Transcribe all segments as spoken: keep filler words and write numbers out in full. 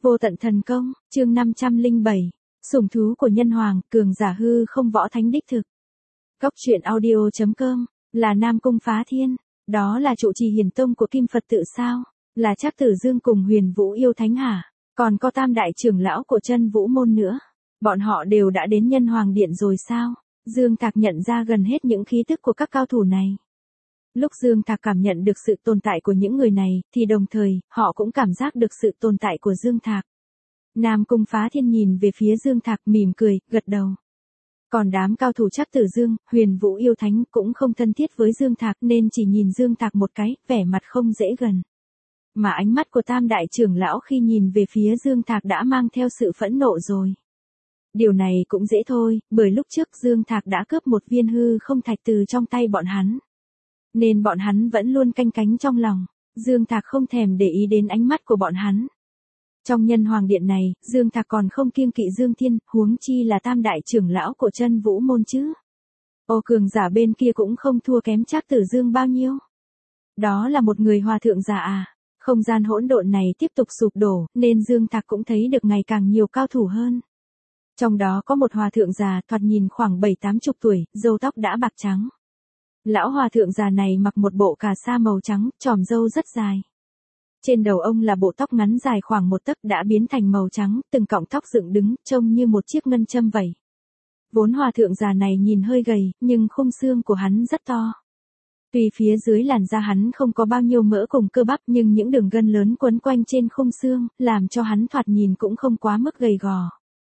Vô tận thần công, chương năm trăm lẻ bảy, sủng thú của nhân hoàng, cường giả hư không võ thánh đích thực. Góc truyện audio chấm com, là Nam Cung Phá Thiên, đó là trụ trì hiển tông của Kim Phật tự sao, là Trác Tử Dương cùng Huyền Vũ yêu thánh hả, còn có tam đại trưởng lão của Chân Vũ môn nữa, bọn họ đều đã đến nhân hoàng điện rồi sao? Dương Thạc nhận ra gần hết những khí tức của các cao thủ này. Lúc Dương Thạc cảm nhận được sự tồn tại của những người này, thì đồng thời, họ cũng cảm giác được sự tồn tại của Dương Thạc. Nam Cung Phá Thiên nhìn về phía Dương Thạc mỉm cười, gật đầu. Còn đám cao thủ Trác Tử Dương, Huyền Vũ yêu thánh cũng không thân thiết với Dương Thạc nên chỉ nhìn Dương Thạc một cái, vẻ mặt không dễ gần. Mà ánh mắt của tam đại trưởng lão khi nhìn về phía Dương Thạc đã mang theo sự phẫn nộ rồi. Điều này cũng dễ thôi, bởi lúc trước Dương Thạc đã cướp một viên hư không thạch từ trong tay bọn hắn. Nên bọn hắn vẫn luôn canh cánh trong lòng, Dương Thạc không thèm để ý đến ánh mắt của bọn hắn. Trong nhân hoàng điện này, Dương Thạc còn không kiêng kỵ Dương Thiên, huống chi là tam đại trưởng lão của Chân Vũ môn chứ. Ô cường giả bên kia cũng không thua kém Trác Tử Dương bao nhiêu. Đó là một người hòa thượng giả à, không gian hỗn độn này tiếp tục sụp đổ, nên Dương Thạc cũng thấy được ngày càng nhiều cao thủ hơn. Trong đó có một hòa thượng già thoạt nhìn khoảng bảy tám chục tuổi, râu tóc đã bạc trắng. Lão hòa thượng già này mặc một bộ cà sa màu trắng, chòm râu rất dài. Trên đầu ông là bộ tóc ngắn dài khoảng một tấc đã biến thành màu trắng, từng cọng tóc dựng đứng, trông như một chiếc ngân châm vậy. Vốn hòa thượng già này nhìn hơi gầy, nhưng khung xương của hắn rất to. Tuy phía dưới làn da hắn không có bao nhiêu mỡ cùng cơ bắp nhưng những đường gân lớn quấn quanh trên khung xương, làm cho hắn thoạt nhìn cũng không quá mức gầy gò.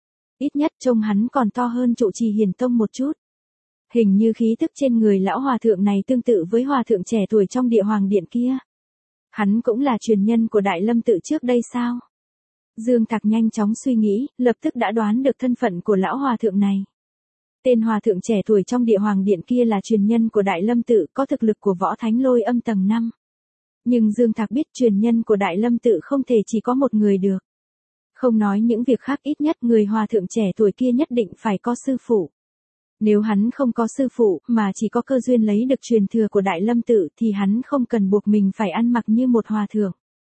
Ít nhất trông hắn còn to hơn trụ trì hiển tông một chút. Hình như khí tức trên người lão hòa thượng này tương tự với hòa thượng trẻ tuổi trong địa hoàng điện kia. Hắn cũng là truyền nhân của Đại Lâm tự trước đây sao? Dương Thạc nhanh chóng suy nghĩ, lập tức đã đoán được thân phận của lão hòa thượng này. Tên hòa thượng trẻ tuổi trong địa hoàng điện kia là truyền nhân của Đại Lâm tự, có thực lực của võ thánh lôi âm tầng năm. Nhưng Dương Thạc biết truyền nhân của Đại Lâm tự không thể chỉ có một người được. Không nói những việc khác, ít nhất người hòa thượng trẻ tuổi kia nhất định phải có sư phụ. Nếu hắn không có sư phụ, mà chỉ có cơ duyên lấy được truyền thừa của Đại Lâm tự thì hắn không cần buộc mình phải ăn mặc như một hòa thượng.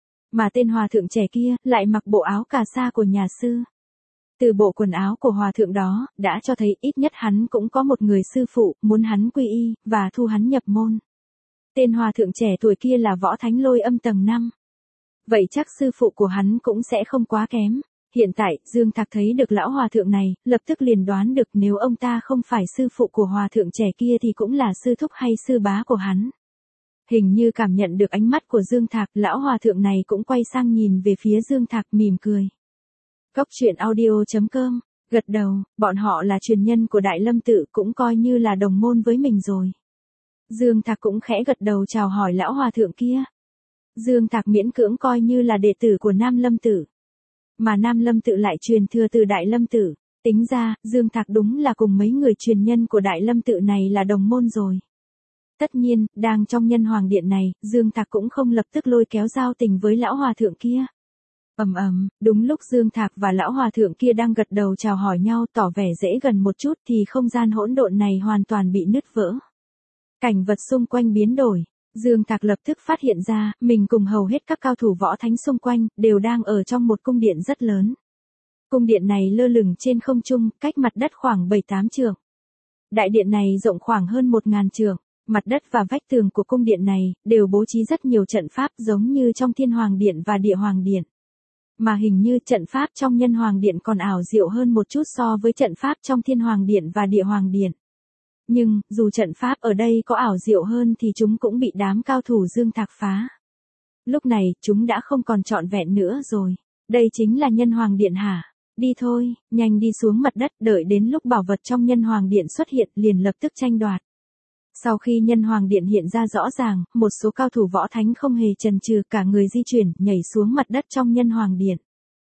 Mà tên hòa thượng trẻ kia lại mặc bộ áo cà sa của nhà sư. Từ bộ quần áo của hòa thượng đó, đã cho thấy ít nhất hắn cũng có một người sư phụ, muốn hắn quy y, và thu hắn nhập môn. Tên hòa thượng trẻ tuổi kia là võ thánh lôi âm tầng năm. Vậy chắc sư phụ của hắn cũng sẽ không quá kém. Hiện tại, Dương Thạc thấy được lão hòa thượng này, lập tức liền đoán được nếu ông ta không phải sư phụ của hòa thượng trẻ kia thì cũng là sư thúc hay sư bá của hắn. Hình như cảm nhận được ánh mắt của Dương Thạc, lão hòa thượng này cũng quay sang nhìn về phía Dương Thạc mỉm cười. Góc truyện audio chấm com, gật đầu, bọn họ là truyền nhân của Đại Lâm tự cũng coi như là đồng môn với mình rồi. Dương Thạc cũng khẽ gật đầu chào hỏi lão hòa thượng kia. Dương Thạc miễn cưỡng coi như là đệ tử của Nam Lâm tự. Mà Nam Lâm tự lại truyền thừa từ Đại Lâm tự, tính ra, Dương Thạc đúng là cùng mấy người truyền nhân của Đại Lâm tự này là đồng môn rồi. Tất nhiên, đang trong nhân hoàng điện này, Dương Thạc cũng không lập tức lôi kéo giao tình với lão hòa thượng kia. Ầm ầm, đúng lúc Dương Thạc và lão hòa thượng kia đang gật đầu chào hỏi nhau tỏ vẻ dễ gần một chút thì không gian hỗn độn này hoàn toàn bị nứt vỡ. Cảnh vật xung quanh biến đổi. Dương Thạc lập tức phát hiện ra, mình cùng hầu hết các cao thủ võ thánh xung quanh, đều đang ở trong một cung điện rất lớn. Cung điện này lơ lửng trên không trung, cách mặt đất khoảng bảy tám trượng. Đại điện này rộng khoảng hơn một ngàn trượng, mặt đất và vách tường của cung điện này, đều bố trí rất nhiều trận pháp giống như trong Thiên Hoàng Điện và Địa Hoàng Điện. Mà hình như trận pháp trong Nhân Hoàng Điện còn ảo diệu hơn một chút so với trận pháp trong Thiên Hoàng Điện và Địa Hoàng Điện. Nhưng, dù trận pháp ở đây có ảo diệu hơn thì chúng cũng bị đám cao thủ Dương Thạc phá. Lúc này, chúng đã không còn trọn vẹn nữa rồi. Đây chính là Nhân Hoàng Điện hả? Đi thôi, nhanh đi xuống mặt đất, đợi đến lúc bảo vật trong Nhân Hoàng Điện xuất hiện liền lập tức tranh đoạt. Sau khi Nhân Hoàng Điện hiện ra rõ ràng, một số cao thủ võ thánh không hề chần chừ, cả người di chuyển, nhảy xuống mặt đất trong Nhân Hoàng Điện.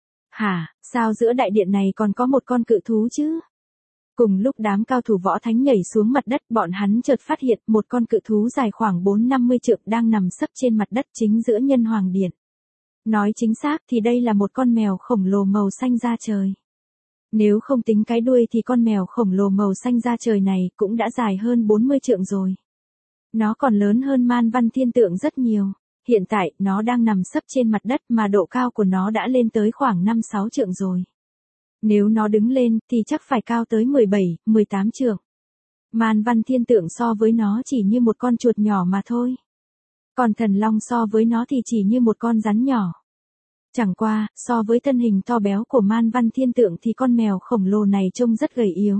Hả, sao giữa đại điện này còn có một con cự thú chứ? Cùng lúc đám cao thủ võ thánh nhảy xuống mặt đất, bọn hắn chợt phát hiện một con cự thú dài khoảng bốn năm mươi trượng đang nằm sấp trên mặt đất chính giữa Nhân Hoàng Điện. Nói chính xác thì đây là một con mèo khổng lồ màu xanh da trời. Nếu không tính cái đuôi thì con mèo khổng lồ màu xanh da trời này cũng đã dài hơn bốn mươi trượng rồi. Nó còn lớn hơn Man Văn Thiên Tượng rất nhiều. Hiện tại, nó đang nằm sấp trên mặt đất mà độ cao của nó đã lên tới khoảng năm sáu trượng rồi. Nếu nó đứng lên thì chắc phải cao tới mười bảy, mười tám trượng. Man Văn Thiên Tượng so với nó chỉ như một con chuột nhỏ mà thôi. Còn Thần Long so với nó thì chỉ như một con rắn nhỏ. Chẳng qua, so với thân hình to béo của Man Văn Thiên Tượng thì con mèo khổng lồ này trông rất gầy yếu.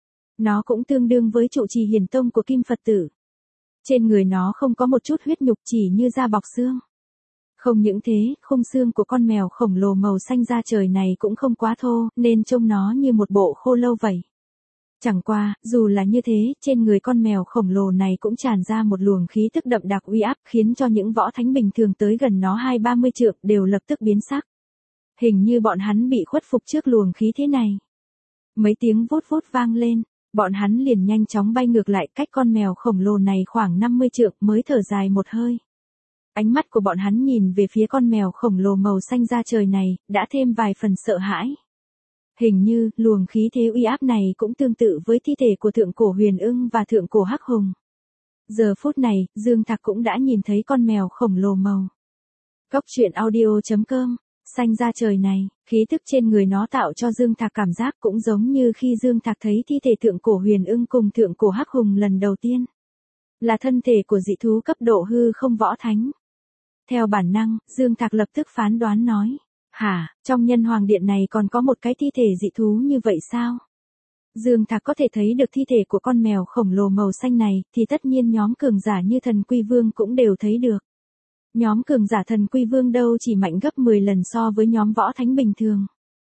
Nó cũng tương đương với trụ trì hiển tông của Kim Phật tử. Trên người nó không có một chút huyết nhục, chỉ như da bọc xương. Không những thế, khung xương của con mèo khổng lồ màu xanh da trời này cũng không quá thô, nên trông nó như một bộ khô lâu vậy. Chẳng qua, dù là như thế, trên người con mèo khổng lồ này cũng tràn ra một luồng khí tức đậm đặc uy áp, khiến cho những võ thánh bình thường tới gần nó hai ba mươi trượng đều lập tức biến sắc. Hình như bọn hắn bị khuất phục trước luồng khí thế này. Mấy tiếng vút vút vang lên, bọn hắn liền nhanh chóng bay ngược lại cách con mèo khổng lồ này khoảng năm mươi trượng mới thở dài một hơi. Ánh mắt của bọn hắn nhìn về phía con mèo khổng lồ màu xanh da trời này, đã thêm vài phần sợ hãi. Hình như, luồng khí thế uy áp này cũng tương tự với thi thể của thượng cổ Huyền Ưng và thượng cổ Hắc Hùng. Giờ phút này, Dương Thạc cũng đã nhìn thấy con mèo khổng lồ màu. Góc truyện audio chấm com, xanh da trời này, khí tức trên người nó tạo cho Dương Thạc cảm giác cũng giống như khi Dương Thạc thấy thi thể thượng cổ Huyền Ưng cùng thượng cổ Hắc Hùng lần đầu tiên. Là thân thể của dị thú cấp độ hư không võ thánh. Theo bản năng, Dương Thạc lập tức phán đoán nói. Hả, trong Nhân Hoàng Điện này còn có một cái thi thể dị thú như vậy sao? Dương Thạc có thể thấy được thi thể của con mèo khổng lồ màu xanh này, thì tất nhiên nhóm cường giả như Thần Quy Vương cũng đều thấy được. Nhóm cường giả Thần Quy Vương đâu chỉ mạnh gấp mười lần so với nhóm võ thánh bình thường.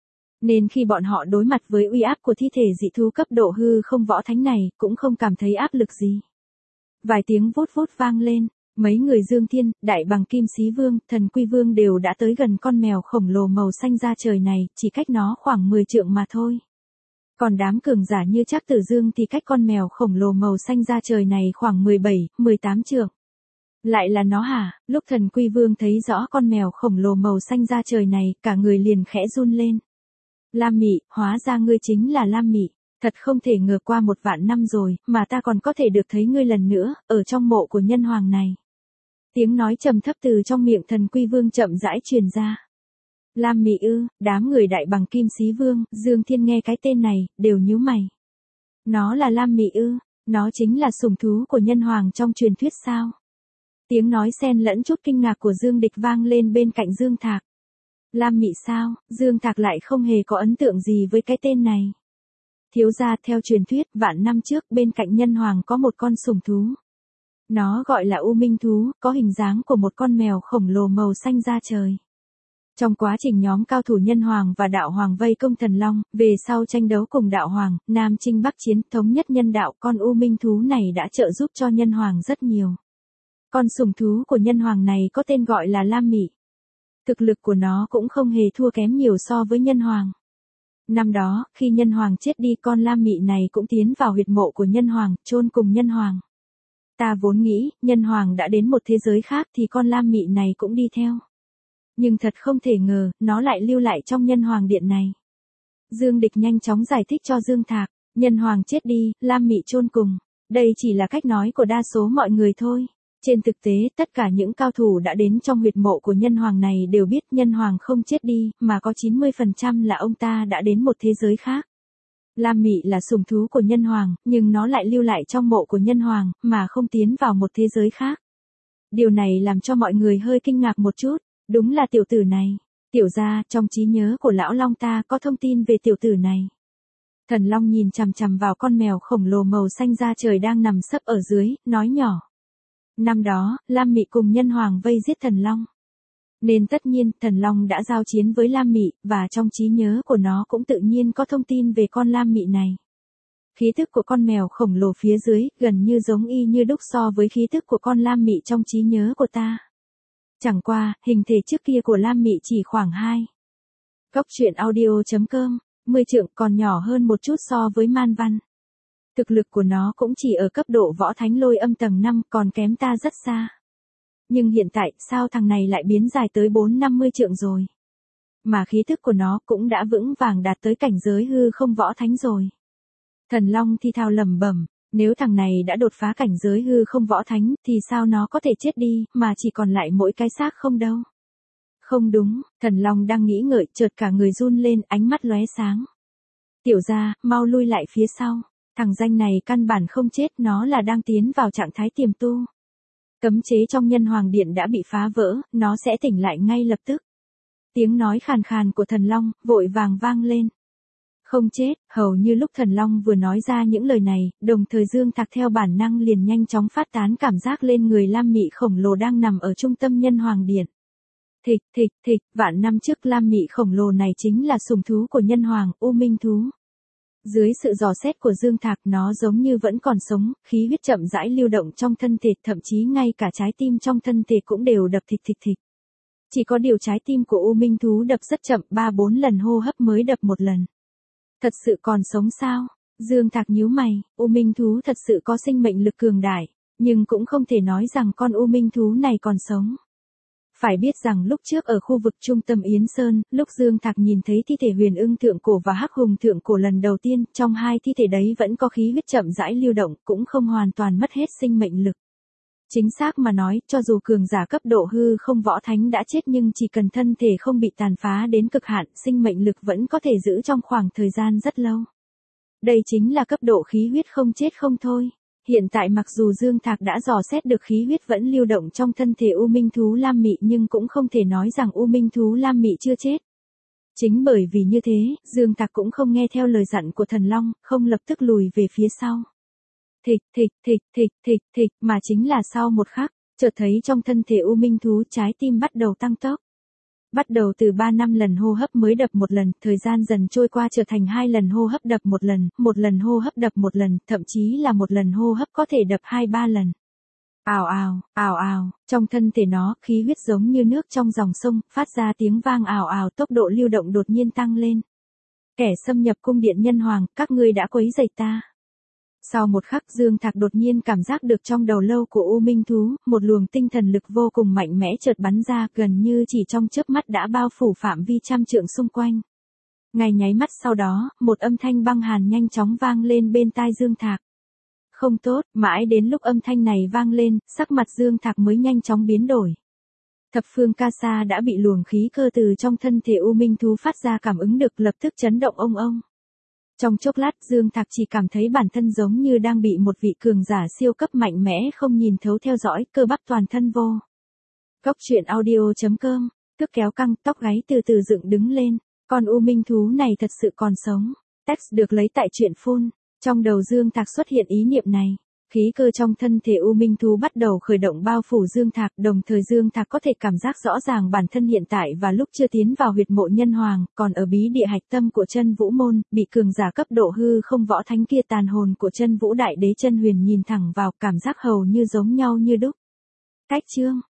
Nên khi bọn họ đối mặt với uy áp của thi thể dị thú cấp độ hư không võ thánh này, cũng không cảm thấy áp lực gì. Vài tiếng vút vút vang lên. Mấy người Dương Thiên, Đại Bằng Kim Xí Vương, Thần Quy Vương đều đã tới gần con mèo khổng lồ màu xanh da trời này, chỉ cách nó khoảng mười trượng mà thôi. Còn đám cường giả như Trác Tử Dương thì cách con mèo khổng lồ màu xanh da trời này khoảng mười bảy, mười tám trượng. Lại là nó hả? Lúc Thần Quy Vương thấy rõ con mèo khổng lồ màu xanh da trời này, cả người liền khẽ run lên. Lam Mị, hóa ra ngươi chính là Lam Mị. Thật không thể ngờ qua một vạn năm rồi, mà ta còn có thể được thấy ngươi lần nữa, ở trong mộ của Nhân Hoàng này. Tiếng nói trầm thấp từ trong miệng Thần Quy Vương chậm rãi truyền ra. Lam Mị ư? Đám người Đại Bằng Kim Xí Vương, Dương Thiên nghe cái tên này, đều nhíu mày. Nó là Lam Mị ư? Nó chính là sủng thú của Nhân Hoàng trong truyền thuyết sao? Tiếng nói xen lẫn chút kinh ngạc của Dương Địch vang lên bên cạnh Dương Thạc. Lam Mị sao? Dương Thạc lại không hề có ấn tượng gì với cái tên này. Thiếu gia, theo truyền thuyết, vạn năm trước bên cạnh Nhân Hoàng có một con sủng thú. Nó gọi là U Minh Thú, có hình dáng của một con mèo khổng lồ màu xanh da trời. Trong quá trình nhóm cao thủ Nhân Hoàng và Đạo Hoàng vây công Thần Long, về sau tranh đấu cùng Đạo Hoàng, Nam chinh Bắc chiến, thống nhất nhân đạo, con U Minh Thú này đã trợ giúp cho Nhân Hoàng rất nhiều. Con sủng thú của Nhân Hoàng này có tên gọi là Lam Mị. Thực lực của nó cũng không hề thua kém nhiều so với Nhân Hoàng. Năm đó, khi Nhân Hoàng chết đi, con Lam Mị này cũng tiến vào huyệt mộ của Nhân Hoàng, chôn cùng Nhân Hoàng. Ta vốn nghĩ, Nhân Hoàng đã đến một thế giới khác thì con Lam Mị này cũng đi theo. Nhưng thật không thể ngờ, nó lại lưu lại trong Nhân Hoàng Điện này. Dương Địch nhanh chóng giải thích cho Dương Thạc, Nhân Hoàng chết đi, Lam Mị chôn cùng. Đây chỉ là cách nói của đa số mọi người thôi. Trên thực tế, tất cả những cao thủ đã đến trong huyệt mộ của Nhân Hoàng này đều biết Nhân Hoàng không chết đi, mà có chín mươi phần trăm là ông ta đã đến một thế giới khác. Lam Mị là sủng thú của Nhân Hoàng, nhưng nó lại lưu lại trong mộ của Nhân Hoàng, mà không tiến vào một thế giới khác. Điều này làm cho mọi người hơi kinh ngạc một chút, đúng là tiểu tử này. Tiểu gia, trong trí nhớ của lão Long ta có thông tin về tiểu tử này. Thần Long nhìn chằm chằm vào con mèo khổng lồ màu xanh da trời đang nằm sấp ở dưới, nói nhỏ. Năm đó, Lam Mị cùng Nhân Hoàng vây giết Thần Long. Nên tất nhiên, Thần Long đã giao chiến với Lam Mị, và trong trí nhớ của nó cũng tự nhiên có thông tin về con Lam Mị này. Khí tức của con mèo khổng lồ phía dưới, gần như giống y như đúc so với khí tức của con Lam Mị trong trí nhớ của ta. Chẳng qua, hình thể trước kia của Lam Mị chỉ khoảng hai. Góc truyện audio chấm com, mười trượng còn nhỏ hơn một chút so với Man Văn. Thực lực của nó cũng chỉ ở cấp độ võ thánh lôi âm tầng năm, còn kém ta rất xa. Nhưng hiện tại, sao thằng này lại biến dài tới bốn năm mươi trượng rồi? Mà khí thức của nó cũng đã vững vàng đạt tới cảnh giới hư không võ thánh rồi. Thần Long thì thào lẩm bẩm, Nếu thằng này đã đột phá cảnh giới hư không võ thánh thì sao nó có thể chết đi, mà chỉ còn lại mỗi cái xác không đâu. Không đúng, Thần Long đang nghĩ ngợi, chợt cả người run lên, ánh mắt lóe sáng. Tiểu gia, mau lui lại phía sau, thằng danh này căn bản không chết, nó là đang tiến vào trạng thái tiềm tu. Cấm chế trong Nhân Hoàng Điện đã bị phá vỡ, nó sẽ tỉnh lại ngay lập tức. Tiếng nói khàn khàn của Thần Long vội vàng vang lên. Không chết, hầu như lúc Thần Long vừa nói ra những lời này, đồng thời Dương Thạc theo bản năng liền nhanh chóng phát tán cảm giác lên người Lam Mị khổng lồ đang nằm ở trung tâm Nhân Hoàng Điện. Thịch, thịch, thịch, vạn năm trước Lam Mị khổng lồ này chính là sủng thú của Nhân Hoàng, U Minh thú. Dưới sự dò xét của Dương Thạc, nó giống như vẫn còn sống, khí huyết chậm rãi lưu động trong thân thể, thậm chí ngay cả trái tim trong thân thể cũng đều đập thịch thịch thịch. Chỉ có điều trái tim của U Minh thú đập rất chậm, ba bốn lần hô hấp mới đập một lần. Thật sự còn sống sao? Dương Thạc nhíu mày, U Minh thú thật sự có sinh mệnh lực cường đại, nhưng cũng không thể nói rằng con U Minh thú này còn sống. Phải biết rằng lúc trước ở khu vực trung tâm Yến Sơn, lúc Dương Thạc nhìn thấy thi thể Huyền Ưng thượng cổ và Hắc Hùng thượng cổ lần đầu tiên, trong hai thi thể đấy vẫn có khí huyết chậm rãi lưu động, cũng không hoàn toàn mất hết sinh mệnh lực. Chính xác mà nói, cho dù cường giả cấp độ hư không võ thánh đã chết nhưng chỉ cần thân thể không bị tàn phá đến cực hạn, sinh mệnh lực vẫn có thể giữ trong khoảng thời gian rất lâu. Đây chính là cấp độ khí huyết không chết không thôi. Hiện tại mặc dù Dương Thạc đã dò xét được khí huyết vẫn lưu động trong thân thể U Minh thú Lam Mị nhưng cũng không thể nói rằng U Minh thú Lam Mị chưa chết. Chính bởi vì như thế, Dương Thạc cũng không nghe theo lời dặn của Thần Long, không lập tức lùi về phía sau. Thịch, thịch, thịch, thịch, thịch, thịch, mà chính là sau một khắc, chợt thấy trong thân thể U Minh thú trái tim bắt đầu tăng tốc. Bắt đầu từ ba năm lần hô hấp mới đập một lần, thời gian dần trôi qua trở thành hai lần hô hấp đập một lần, một lần hô hấp đập một lần, thậm chí là một lần hô hấp có thể đập hai ba lần. Ào ào, ào ào, trong thân thể nó, khí huyết giống như nước trong dòng sông, phát ra tiếng vang ào ào, tốc độ lưu động đột nhiên tăng lên. Kẻ xâm nhập cung điện Nhân Hoàng, các ngươi đã quấy rầy ta. Sau một khắc Dương Thạc đột nhiên cảm giác được trong đầu lâu của U Minh thú, một luồng tinh thần lực vô cùng mạnh mẽ chợt bắn ra, gần như chỉ trong chớp mắt đã bao phủ phạm vi trăm trượng xung quanh. Ngay nháy mắt sau đó, một âm thanh băng hàn nhanh chóng vang lên bên tai Dương Thạc. Không tốt, mãi đến lúc âm thanh này vang lên, sắc mặt Dương Thạc mới nhanh chóng biến đổi. Thập phương ca sa đã bị luồng khí cơ từ trong thân thể U Minh thú phát ra cảm ứng được, lập tức chấn động ông ông. Trong chốc lát Dương Thạc chỉ cảm thấy bản thân giống như đang bị một vị cường giả siêu cấp mạnh mẽ không nhìn thấu theo dõi, cơ bắp toàn thân vô. Góc truyện audio chấm com, tức kéo căng, tóc gáy từ từ dựng đứng lên, con U Minh thú này thật sự còn sống. Text được lấy tại truyện phun, trong đầu Dương Thạc xuất hiện ý niệm này. Khí cơ trong thân thể U Minh thú bắt đầu khởi động bao phủ Dương Thạc, đồng thời Dương Thạc có thể cảm giác rõ ràng bản thân hiện tại và lúc chưa tiến vào huyệt mộ Nhân Hoàng, còn ở bí địa hạch tâm của Chân Vũ môn, bị cường giả cấp độ hư không võ thánh kia tàn hồn của Chân Vũ đại đế Chân Huyền nhìn thẳng vào, cảm giác hầu như giống nhau như đúc. Cách chương